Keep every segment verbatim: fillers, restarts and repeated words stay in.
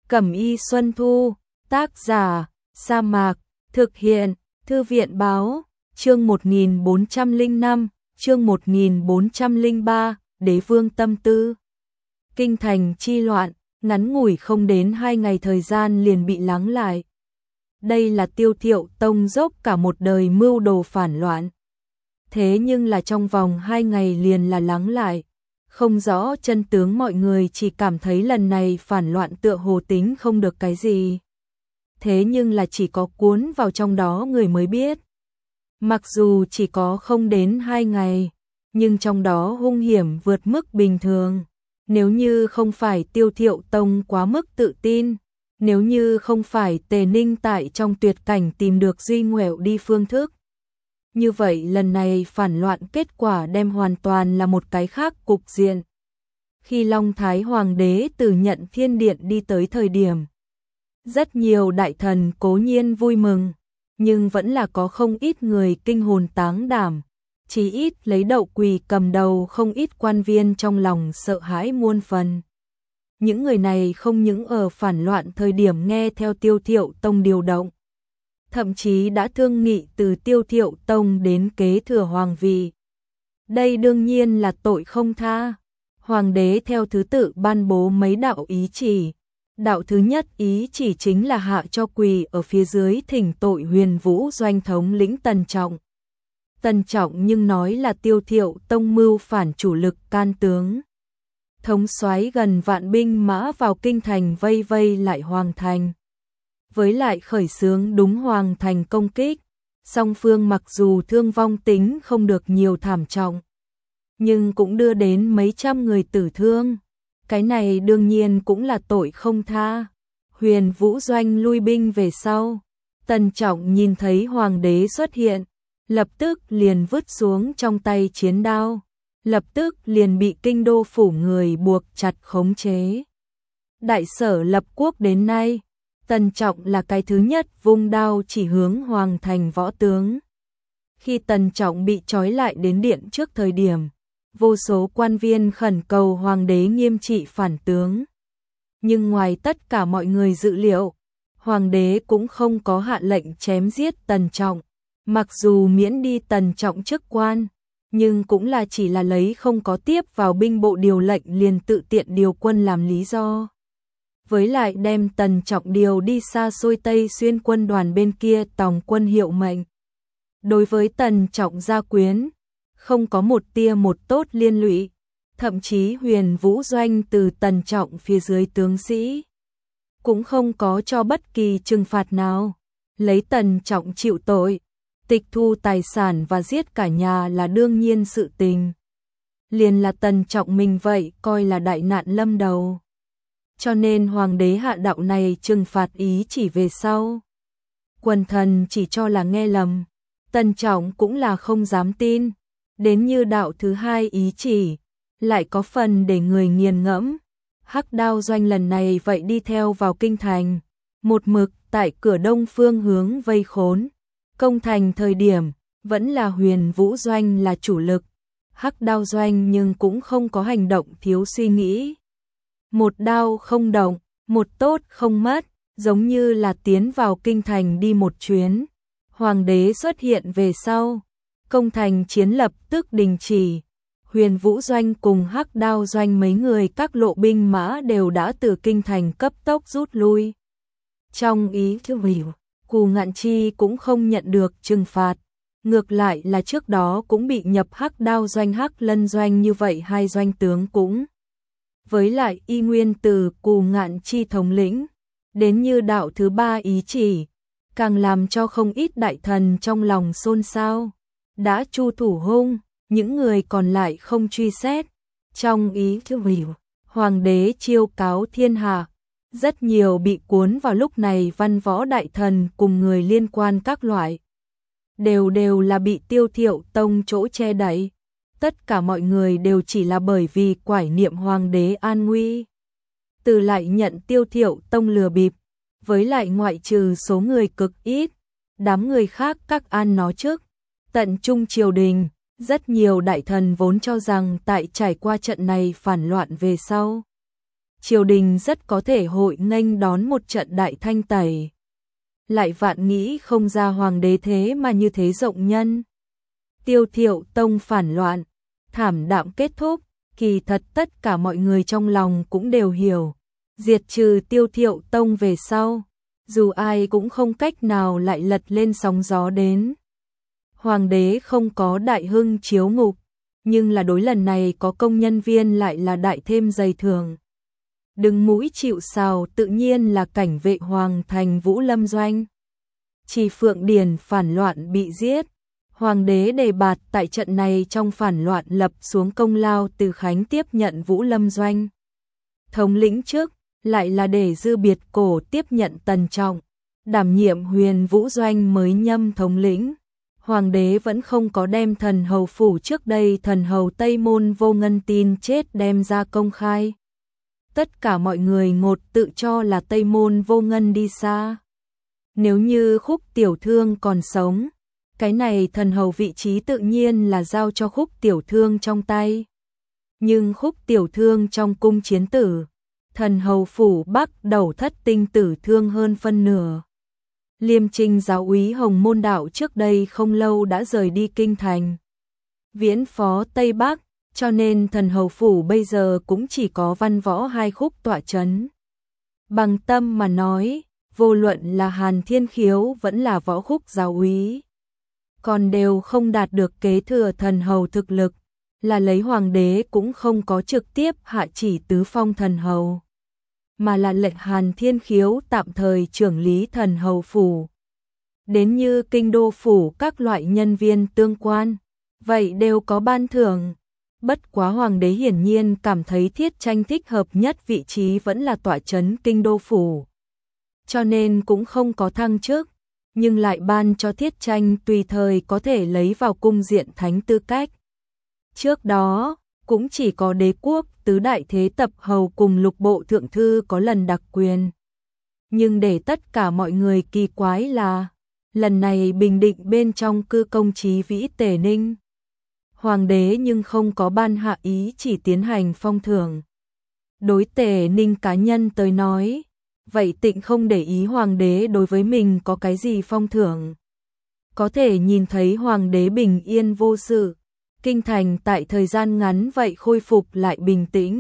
Cẩm Y Xuân Thu, tác giả, Sa Mạc, thực hiện, Thư viện báo, chương một nghìn bốn trăm lẻ năm, chương một nghìn bốn trăm lẻ ba, Đế vương tâm tư. Kinh thành chi loạn, ngắn ngủi không đến hai ngày thời gian liền bị lắng lại. Đây là Tiêu Thiệu Tông dốc cả một đời mưu đồ phản loạn. Thế nhưng là trong vòng hai ngày liền là lắng lại. Không rõ chân tướng, mọi người chỉ cảm thấy lần này phản loạn tựa hồ tính không được cái gì. Thế nhưng là chỉ có cuốn vào trong đó người mới biết. Mặc dù chỉ có không đến hai ngày, nhưng trong đó hung hiểm vượt mức bình thường. Nếu như không phải Tiêu Thiệu Tông quá mức tự tin, nếu như không phải Tề Ninh tại trong tuyệt cảnh tìm được duy nguẹo đi phương thức, như vậy lần này phản loạn kết quả đem hoàn toàn là một cái khác cục diện. Khi Long Thái Hoàng đế từ Nhận Thiên Điện đi tới thời điểm, rất nhiều đại thần cố nhiên vui mừng, nhưng vẫn là có không ít người kinh hồn táng đảm. Chỉ ít lấy Đậu Quỳ cầm đầu, không ít quan viên trong lòng sợ hãi muôn phần. Những người này không những ở phản loạn thời điểm nghe theo Tiêu Thiệu Tông điều động, thậm chí đã thương nghị từ Tiêu Thiệu Tông đến kế thừa hoàng vị. Đây đương nhiên là tội không tha. Hoàng đế theo thứ tự ban bố mấy đạo ý chỉ. Đạo thứ nhất ý chỉ chính là hạ cho Quỳ ở phía dưới thỉnh tội Huyền Vũ Doanh thống lĩnh Tần Trọng. Tần Trọng nhưng nói là Tiêu Thiệu Tông mưu phản chủ lực can tướng, thống soái gần vạn binh mã vào kinh thành vây vây lại hoàng thành. Với lại khởi xướng đúng hoàng thành công kích, song phương mặc dù thương vong tính không được nhiều thảm trọng, nhưng cũng đưa đến mấy trăm người tử thương. Cái này đương nhiên cũng là tội không tha. Huyền Vũ Doanh lui binh về sau, Tần Trọng nhìn thấy hoàng đế xuất hiện, lập tức liền vứt xuống trong tay chiến đao, lập tức liền bị kinh đô phủ người buộc chặt khống chế. Đại sở lập quốc đến nay, Tần Trọng là cái thứ nhất vung đao chỉ hướng hoàng thành võ tướng. Khi Tần Trọng bị trói lại đến điện trước thời điểm, vô số quan viên khẩn cầu hoàng đế nghiêm trị phản tướng. Nhưng ngoài tất cả mọi người dự liệu, hoàng đế cũng không có hạ lệnh chém giết Tần Trọng. Mặc dù miễn đi Tần Trọng chức quan, nhưng cũng là chỉ là lấy không có tiếp vào binh bộ điều lệnh liền tự tiện điều quân làm lý do. Với lại đem Tần Trọng điều đi xa xôi Tây Xuyên quân đoàn bên kia tòng quân hiệu mệnh. Đối với Tần Trọng gia quyến, không có một tia một tốt liên lụy, thậm chí Huyền Vũ Doanh từ Tần Trọng phía dưới tướng sĩ cũng không có cho bất kỳ trừng phạt nào. Lấy Tần Trọng chịu tội, tịch thu tài sản và giết cả nhà là đương nhiên sự tình. Liền là Tần Trọng mình vậy coi là đại nạn lâm đầu. Cho nên hoàng đế hạ đạo này trừng phạt ý chỉ về sau, quần thần chỉ cho là nghe lầm. Tần Trọng cũng là không dám tin. Đến như đạo thứ hai ý chỉ, lại có phần để người nghiền ngẫm. Hắc Đao Doanh lần này vậy đi theo vào kinh thành, một mực tại cửa đông phương hướng vây khốn. Công thành thời điểm, vẫn là Huyền Vũ Doanh là chủ lực. Hắc Đao Doanh nhưng cũng không có hành động thiếu suy nghĩ. Một đao không động, một tốt không mất, giống như là tiến vào kinh thành đi một chuyến. Hoàng đế xuất hiện về sau, công thành chiến lập tức đình chỉ. Huyền Vũ Doanh cùng Hắc Đao Doanh mấy người các lộ binh mã đều đã từ kinh thành cấp tốc rút lui. Trong ý thư hiểu, Cù Ngạn Chi cũng không nhận được trừng phạt, ngược lại là trước đó cũng bị nhập Hắc Đao Doanh Hắc Lân Doanh, như vậy hai doanh tướng cũng. Với lại y nguyên từ Cù Ngạn Chi thống lĩnh, đến như đạo thứ ba ý chỉ, càng làm cho không ít đại thần trong lòng xôn xao. Đã chu thủ hung, những người còn lại không truy xét. Trong ý thư hiểu, hoàng đế chiêu cáo thiên hạ, rất nhiều bị cuốn vào lúc này văn võ đại thần cùng người liên quan các loại. Đều đều là bị Tiêu Thiệu Tông chỗ che đậy. Tất cả mọi người đều chỉ là bởi vì quải niệm hoàng đế an nguy. Từ lại nhận Tiêu Thiệu Tông lừa bịp, với lại ngoại trừ số người cực ít, đám người khác các an nó trước. Tận trung triều đình, rất nhiều đại thần vốn cho rằng tại trải qua trận này phản loạn về sau, triều đình rất có thể hội nghênh đón một trận đại thanh tẩy. Lại vạn nghĩ không ra hoàng đế thế mà như thế rộng nhân. Tiêu Thiệu Tông phản loạn, thảm đạm kết thúc, kỳ thật tất cả mọi người trong lòng cũng đều hiểu. Diệt trừ Tiêu Thiệu Tông về sau, dù ai cũng không cách nào lại lật lên sóng gió đến. Hoàng đế không có đại hưng chiếu ngục, nhưng là đối lần này có công nhân viên lại là đại thêm dày thường. Đứng mũi chịu sào tự nhiên là cảnh vệ hoàng thành Vũ Lâm Doanh. Chỉ Phượng Điền phản loạn bị giết, hoàng đế đề bạt tại trận này trong phản loạn lập xuống công lao Từ Khánh tiếp nhận Vũ Lâm Doanh. Thống lĩnh trước, lại là để Dư Biệt Cổ tiếp nhận Tần Trọng, đảm nhiệm Huyền Vũ Doanh mới nhâm thống lĩnh. Hoàng đế vẫn không có đem thần hầu phủ trước đây thần hầu Tây Môn Vô Ngân tin chết đem ra công khai. Tất cả mọi người ngột tự cho là Tây Môn Vô Ngân đi xa. Nếu như Khúc Tiểu Thương còn sống, cái này thần hầu vị trí tự nhiên là giao cho Khúc Tiểu Thương trong tay. Nhưng Khúc Tiểu Thương trong cung chiến tử, thần hầu phủ Bắc đầu thất tinh tử thương hơn phân nửa. Liêm Trinh giáo úy Hồng Môn Đạo trước đây không lâu đã rời đi kinh thành, viễn phó Tây Bắc, cho nên thần hầu phủ bây giờ cũng chỉ có Văn Võ hai Khúc tọa chấn. Bằng tâm mà nói, vô luận là Hàn Thiên Khiếu vẫn là Võ Khúc giáo úy, còn đều không đạt được kế thừa thần hầu thực lực, là lấy hoàng đế cũng không có trực tiếp hạ chỉ tứ phong thần hầu, mà là lệnh Hàn Thiên Khiếu tạm thời trưởng lý thần hầu phủ. Đến như kinh đô phủ các loại nhân viên tương quan, vậy đều có ban thưởng. Bất quá hoàng đế hiển nhiên cảm thấy Thiết Tranh thích hợp nhất vị trí vẫn là tọa chấn kinh đô phủ, cho nên cũng không có thăng chức, nhưng lại ban cho Thiết Tranh tùy thời có thể lấy vào cung diện thánh tư cách. Trước đó, cũng chỉ có đế quốc tứ đại thế tập hầu cùng lục bộ thượng thư có lần đặc quyền. Nhưng để tất cả mọi người kỳ quái là, lần này Bình Định bên trong cư công Chí Vĩ Tề Ninh, hoàng đế nhưng không có ban hạ ý chỉ tiến hành phong thưởng. Đối Tề Ninh cá nhân tới nói, vậy tịnh không để ý hoàng đế đối với mình có cái gì phong thưởng. Có thể nhìn thấy hoàng đế bình yên vô sự, kinh thành tại thời gian ngắn vậy khôi phục lại bình tĩnh.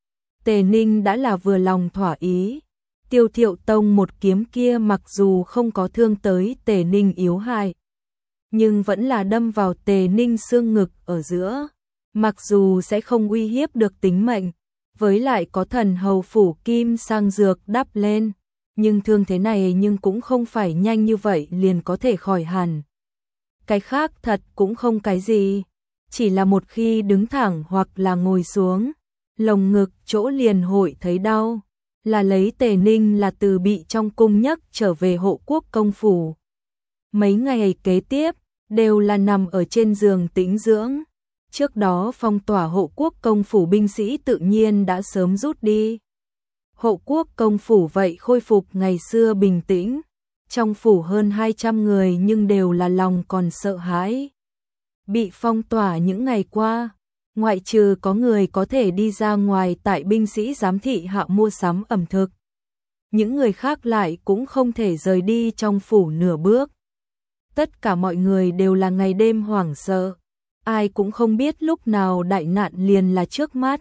Tề Ninh đã là vừa lòng thỏa ý. Tiêu Thiệu Tông một kiếm kia mặc dù không có thương tới Tề Ninh yếu hại, nhưng vẫn là đâm vào Tề Ninh xương ngực ở giữa. Mặc dù sẽ không uy hiếp được tính mệnh, với lại có thần hầu phủ kim sang dược đắp lên, nhưng thương thế này nhưng cũng không phải nhanh như vậy liền có thể khỏi hẳn. Cái khác thật cũng không cái gì, chỉ là một khi đứng thẳng hoặc là ngồi xuống, lồng ngực chỗ liền hội thấy đau, là lấy Tề Ninh là từ bị trong cung nhấc trở về Hộ Quốc công phủ. Mấy ngày kế tiếp, đều là nằm ở trên giường tĩnh dưỡng. Trước đó phong tỏa Hộ Quốc công phủ binh sĩ tự nhiên đã sớm rút đi. Hộ Quốc công phủ vậy khôi phục ngày xưa bình tĩnh. Trong phủ hơn hai trăm người nhưng đều là lòng còn sợ hãi. Bị phong tỏa những ngày qua, ngoại trừ có người có thể đi ra ngoài tại binh sĩ giám thị hạ mua sắm ẩm thực, những người khác lại cũng không thể rời đi trong phủ nửa bước. Tất cả mọi người đều là ngày đêm hoảng sợ, ai cũng không biết lúc nào đại nạn liền là trước mắt.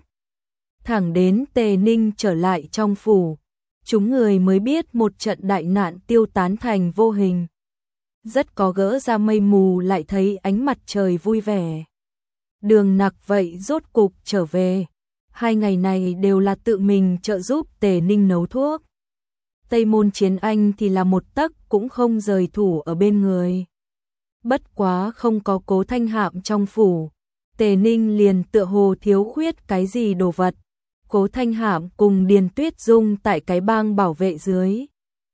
Thẳng đến Tề Ninh trở lại trong phủ, chúng người mới biết một trận đại nạn tiêu tán thành vô hình. Rất có gỡ ra mây mù lại thấy ánh mặt trời vui vẻ. Đường Nặc vậy rốt cục trở về. Hai ngày này đều là tự mình trợ giúp Tề Ninh nấu thuốc. Tây Môn Chiến Anh thì là một tấc cũng không rời thủ ở bên người. Bất quá không có Cố Thanh Hạm trong phủ, Tề Ninh liền tựa hồ thiếu khuyết cái gì đồ vật. Cố Thanh Hạm cùng Điền Tuyết Dung tại cái bang bảo vệ dưới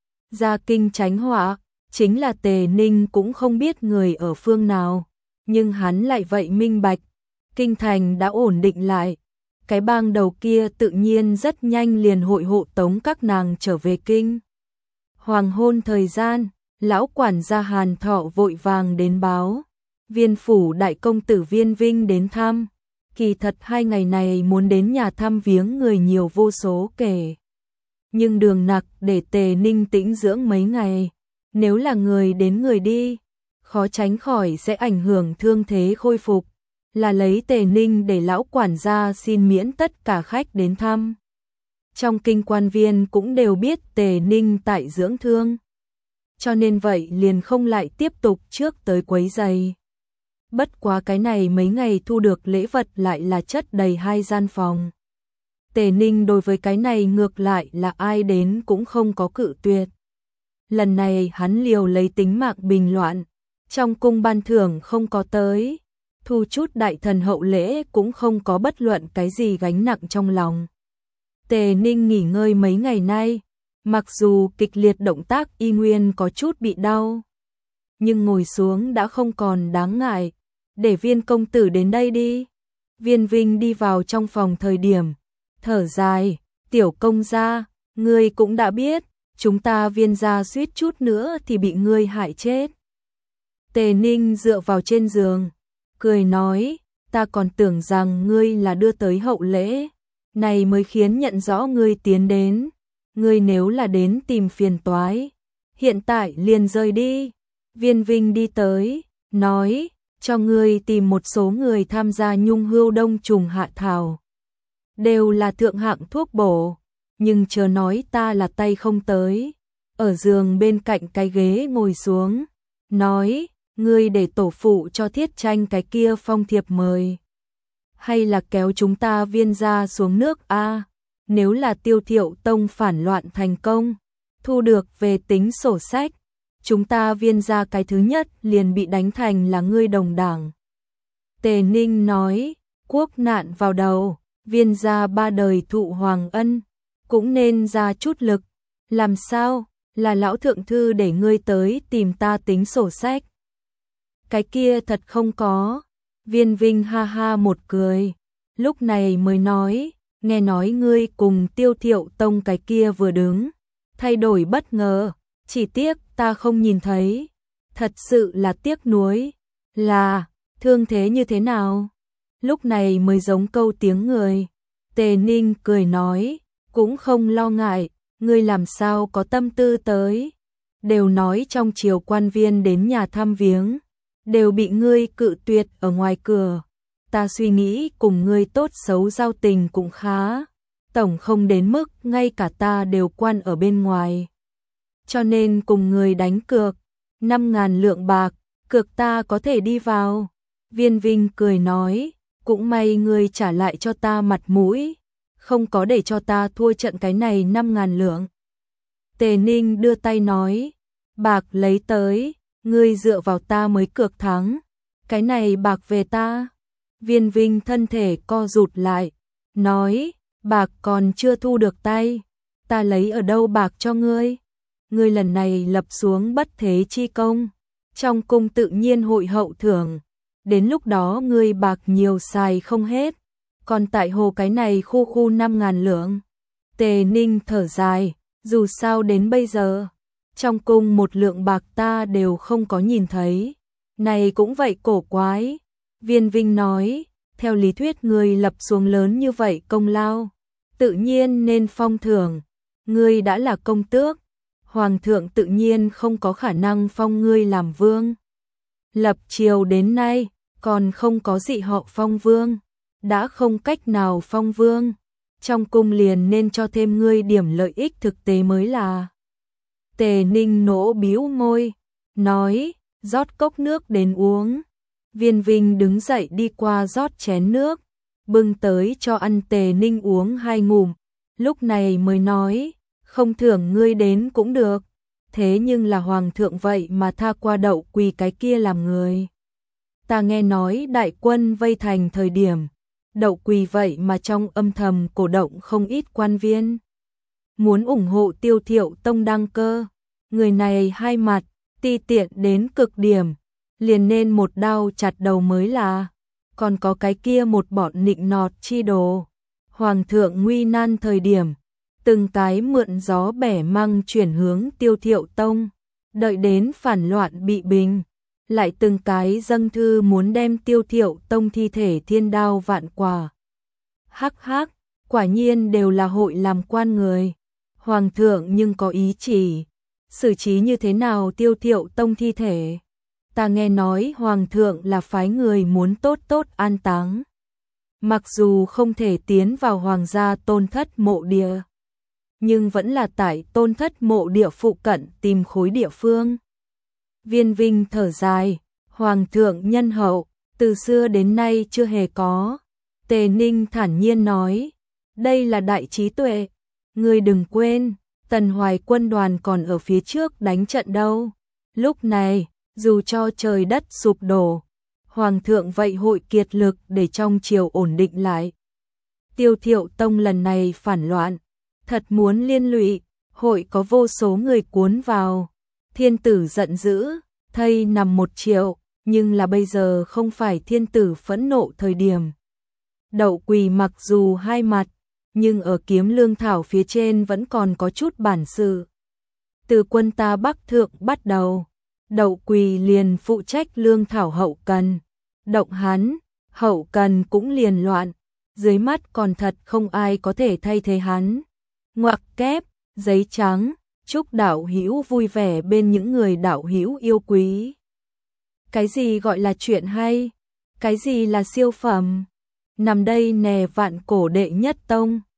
ra kinh tránh họa, chính là Tề Ninh cũng không biết người ở phương nào, nhưng hắn lại vậy minh bạch, kinh thành đã ổn định lại, cái bang đầu kia tự nhiên rất nhanh liền hội hộ tống các nàng trở về kinh. Hoàng hôn thời gian, lão quản gia Hàn Thọ vội vàng đến báo, Viên phủ đại công tử Viên Vinh đến thăm. Kỳ thật hai ngày này muốn đến nhà thăm viếng người nhiều vô số kể. Nhưng đường nặc để Tề Ninh tĩnh dưỡng mấy ngày. Nếu là người đến người đi, khó tránh khỏi sẽ ảnh hưởng thương thế khôi phục. Là lấy Tề Ninh để lão quản gia xin miễn tất cả khách đến thăm. Trong kinh quan viên cũng đều biết Tề Ninh tại dưỡng thương. Cho nên vậy liền không lại tiếp tục trước tới quấy giày. Bất quá cái này mấy ngày thu được lễ vật lại là chất đầy hai gian phòng. Tề Ninh đối với cái này ngược lại là ai đến cũng không có cự tuyệt. Lần này hắn liều lấy tính mạng bình loạn, trong cung ban thưởng không có tới, thu chút đại thần hậu lễ cũng không có bất luận cái gì gánh nặng trong lòng. Tề Ninh nghỉ ngơi mấy ngày nay, mặc dù kịch liệt động tác y nguyên có chút bị đau, nhưng ngồi xuống đã không còn đáng ngại, để Viên công tử đến đây đi. Viên Vinh đi vào trong phòng thời điểm, thở dài, tiểu công gia, ngươi cũng đã biết, chúng ta Viên gia suýt chút nữa thì bị ngươi hại chết. Tề Ninh dựa vào trên giường, cười nói, ta còn tưởng rằng ngươi là đưa tới hậu lễ, này mới khiến nhận rõ ngươi tiến đến, ngươi nếu là đến tìm phiền toái, hiện tại liền rời đi. Viên Vinh đi tới, nói, cho ngươi tìm một số người tham gia nhung hưu đông trùng hạ thảo. Đều là thượng hạng thuốc bổ, nhưng chờ nói ta là tay không tới. Ở giường bên cạnh cái ghế ngồi xuống, nói, ngươi để tổ phụ cho Thiết Tranh cái kia phong thiệp mời. Hay là kéo chúng ta Viên gia xuống nước a? Nếu là Tiêu Thiệu Tông phản loạn thành công, thu được về tính sổ sách, chúng ta Viên gia cái thứ nhất liền bị đánh thành là ngươi đồng đảng. Tề Ninh nói, quốc nạn vào đầu, Viên gia ba đời thụ hoàng ân, cũng nên ra chút lực. Làm sao, là lão thượng thư để ngươi tới tìm ta tính sổ sách? Cái kia thật không có. Viên Vinh ha ha một cười, lúc này mới nói, nghe nói ngươi cùng Tiêu Thiệu Tông cái kia vừa đứng, thay đổi bất ngờ, chỉ tiếc ta không nhìn thấy, thật sự là tiếc nuối. Là, thương thế như thế nào? Lúc này mới giống câu tiếng người. Tề Ninh cười nói, cũng không lo ngại, ngươi làm sao có tâm tư tới. Đều nói trong triều quan viên đến nhà thăm viếng, đều bị ngươi cự tuyệt ở ngoài cửa. Ta suy nghĩ cùng ngươi tốt xấu giao tình cũng khá, tổng không đến mức ngay cả ta đều quan ở bên ngoài. Cho nên cùng ngươi đánh cược, năm ngàn lượng bạc, cược ta có thể đi vào. Viên Vinh cười nói, cũng may ngươi trả lại cho ta mặt mũi, không có để cho ta thua trận cái này năm ngàn lượng. Tề Ninh đưa tay nói, bạc lấy tới, ngươi dựa vào ta mới cược thắng, cái này bạc về ta. Viên Vinh thân thể co rụt lại, nói, bạc còn chưa thu được tay, ta lấy ở đâu bạc cho ngươi? Ngươi lần này lập xuống bất thế chi công, trong cung tự nhiên hội hậu thưởng, đến lúc đó ngươi bạc nhiều xài không hết, còn tại hồ cái này khu khu năm ngàn lượng. Tề Ninh thở dài, dù sao đến bây giờ, trong cung một lượng bạc ta đều không có nhìn thấy, này cũng vậy cổ quái. Viên Vinh nói, theo lý thuyết ngươi lập xuống lớn như vậy công lao, tự nhiên nên phong thưởng, ngươi đã là công tước, hoàng thượng tự nhiên không có khả năng phong ngươi làm vương. Lập triều đến nay, còn không có dị họ phong vương, đã không cách nào phong vương, trong cung liền nên cho thêm ngươi điểm lợi ích thực tế mới là. Tề Ninh nỗ bĩu môi, nói, rót cốc nước đến uống. Viên Vinh đứng dậy đi qua rót chén nước, bưng tới cho ăn. Tề Ninh uống hai ngụm, lúc này mới nói, không thưởng ngươi đến cũng được, thế nhưng là hoàng thượng vậy mà tha qua Đậu Quỳ cái kia làm người. Ta nghe nói đại quân vây thành thời điểm, Đậu Quỳ vậy mà trong âm thầm cổ động không ít quan viên, muốn ủng hộ Tiêu Thiệu Tông đăng cơ. Người này hai mặt, ti tiện đến cực điểm, liền nên một đao chặt đầu mới là. Còn có cái kia một bọn nịnh nọt chi đồ, hoàng thượng nguy nan thời điểm, từng cái mượn gió bẻ măng chuyển hướng Tiêu Thiệu Tông, đợi đến phản loạn bị bình, lại từng cái dâng thư muốn đem Tiêu Thiệu Tông thi thể thiên đao vạn quả. Hắc hắc, quả nhiên đều là hội làm quan người. Hoàng thượng nhưng có ý chỉ, xử trí như thế nào Tiêu Thiệu Tông thi thể? Ta nghe nói Hoàng thượng là phái người muốn tốt tốt an táng. Mặc dù không thể tiến vào Hoàng gia tôn thất mộ địa, nhưng vẫn là tại tôn thất mộ địa phụ cận tìm khối địa phương. Viên Vinh thở dài, Hoàng thượng nhân hậu, từ xưa đến nay chưa hề có. Tề Ninh thản nhiên nói, đây là đại trí tuệ, ngươi đừng quên, Tần Hoài quân đoàn còn ở phía trước đánh trận đâu. Lúc này, dù cho trời đất sụp đổ, Hoàng thượng vậy hội kiệt lực để trong triều ổn định lại. Tiêu Thiệu Tông lần này phản loạn, thật muốn liên lụy, hội có vô số người cuốn vào. Thiên tử giận dữ, thây nằm một triệu, nhưng là bây giờ không phải thiên tử phẫn nộ thời điểm. Đậu Quỳ mặc dù hai mặt, nhưng ở kiếm lương thảo phía trên vẫn còn có chút bản sự. Từ quân ta Bắc Thượng bắt đầu, Đậu Quỳ liền phụ trách lương thảo hậu cần. Động hắn, hậu cần cũng liền loạn, dưới mắt còn thật không ai có thể thay thế hắn. Ngoặc kép, giấy trắng, chúc đạo hữu vui vẻ bên những người đạo hữu yêu quý. Cái gì gọi là chuyện hay? Cái gì là siêu phẩm? Nằm đây nè vạn cổ đệ nhất tông.